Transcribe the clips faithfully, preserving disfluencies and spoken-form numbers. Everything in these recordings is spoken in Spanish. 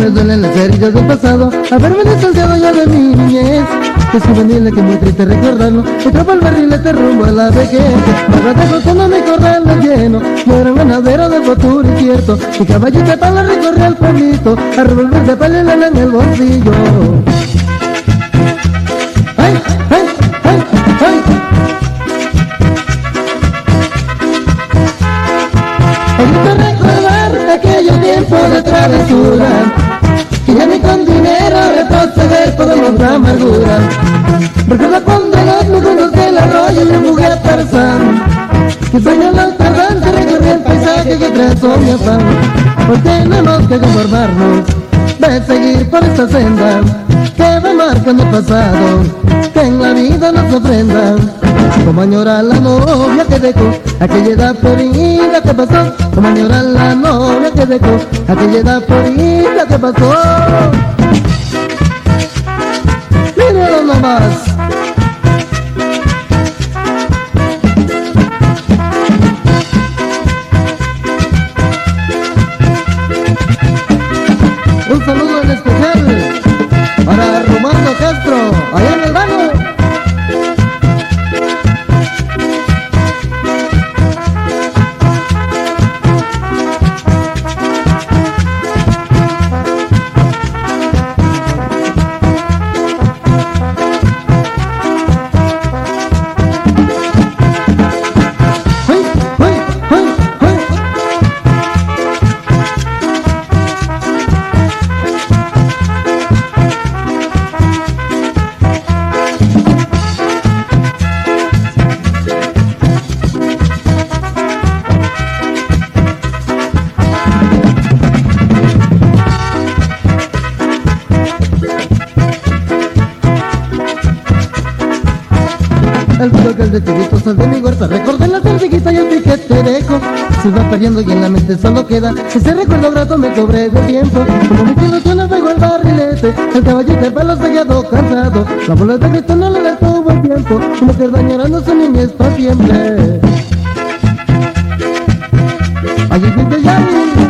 me duelen las heridas del pasado, haberme distanciado ya de mi niñez. Es juvenil que muy triste recordarlo, y trapa el barrilete rumbo a la vejez. Ahora dejo todo mi corral lleno, yo era un ganadero de futuro incierto. Mi caballito de palo recorría el pueblito, a revolver de palena en el bolsillo. ¡Ay, ay, ay, ay! Me gusta recordar aquellos tiempos de travesura, que ya ni con dinero retroceder podemos la amargura. Recuerda cuando los nudos del arroyo yo jugué a Tarzán, que sueño los tardantes recorrí el paisaje que trazó mi afán. Hoy tenemos que conformarnos de seguir por esta senda que me marca mi pasado, que en la vida nos ofrenda. Como añorar la novia que dejó, aquella edad florida que pasó. Como añorar la novia que dejó, aquella edad florida que pasó. Míralo nomás. Un saludo en especial para Romano Castro, allá en el baño. El ruido que el de chiquito sal de mi huerta, recordé la tortiguita y el piquete dejo. Se va perdiendo y en la mente solo queda ese recuerdo grato me cobré de tiempo. Como mi tino yo le pego el barrilete, el caballito de palo sellado cansado. La bola de cristal no le detuvo el tiempo, como que dañarán su niñez para siempre. Allí viste ya.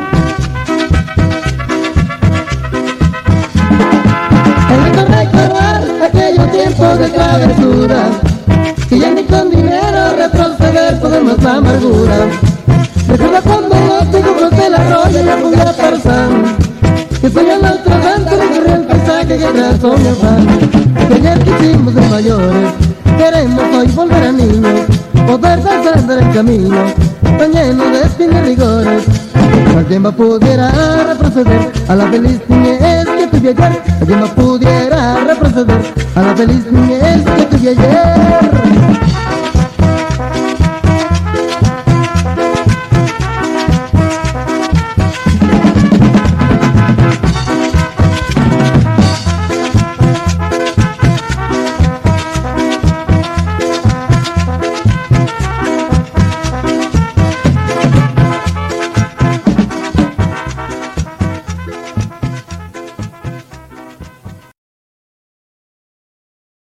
El recordar aquellos tiempos de travesura, que ya ni con dinero retroceder podemos la amargura. Recuerda cuando los dibujos del arroyo yo jugué a Tarzán, que soy el otro tanto recorrí el paisaje que trazó mi afán. Que ayer que hicimos de mayores, queremos hoy volver a niños, poder danzar el camino, tan lleno de espinas y rigores. El tiempo pudiera retroceder a la feliz niñez que tuve ayer. El tiempo pudiera retroceder a la feliz niñez que tuve ayer.